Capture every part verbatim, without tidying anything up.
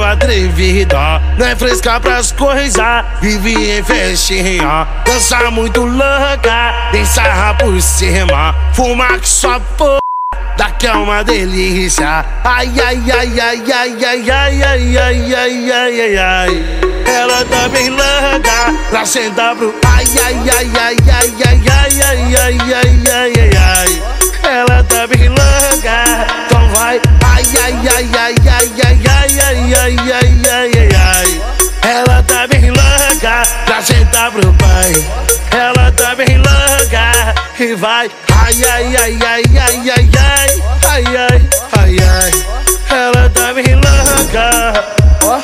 atrevida, não é fresca pras coisas, vive em festinha, dança muito louca, tem sarra por cima, fuma que só porra, daqui é uma delícia. Ai, ai, ai, ai, ai, ai, ai, ai, ai, ai, ai, ai, ai. Ela tá bem louca, pra sentar pro ai, ai, ai, ai, ai, ai, ai, ai, ai, ai, ai, ai, ai. Ela tá bem louca, então vai ai, ai, ai, ai, ai, ai, ai, ai, ai, ai, ai, ai, ai. Ela tá bem louca, pra sentar pro pai. Ela tá bem louca e vai ai, ai, ai, ai, ai, ai, ai, ai, ai, ai, ai. Ela tá bem louca, ó.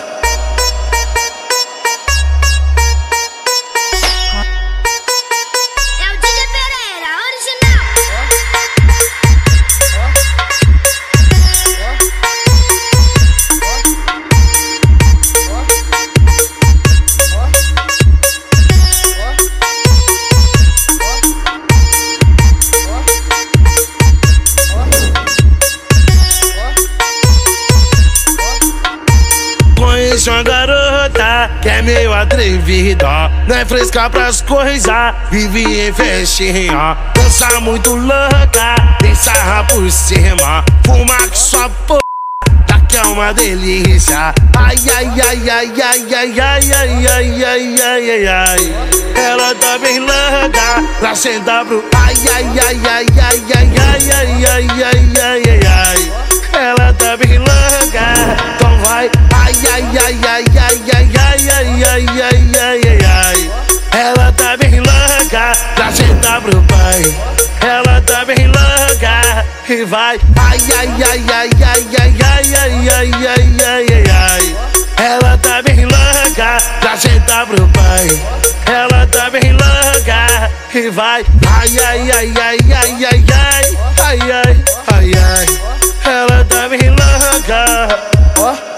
Conheço uma garota que é meio atrevida, não é fresca pras coisas, vive em festinha, dança muito louca, tem sarra por cima, fuma que só porra, daqui é uma delícia. Ai, ai, ai, ai, ai, ai, ai, ai, ai, ai, ai, ai, ai. Ela tá bem louca, pra sentar pro ai, ai, ai, ai, ai, ai, ai, ai, ai, ai, ai, ai, ai. Ela tá bem louca, então vai ai, ai, ai, ai, ai, ai, ai, ai, ai, ai, ai, ai, ai. Ela tá bem louca, pra sentar pro pai. Ela tá bem louca e vai ai, ai, ai, ai, ai, ai, ai, ai, ai, ai, ai, ai, ai. Ela tá bem louca, pra sentar pro pai. Ela tá bem louca e vai ai, ai, ai, ai, ai, ai, ai, ai, ai, ai, ai. Ela tá bem louca, ó.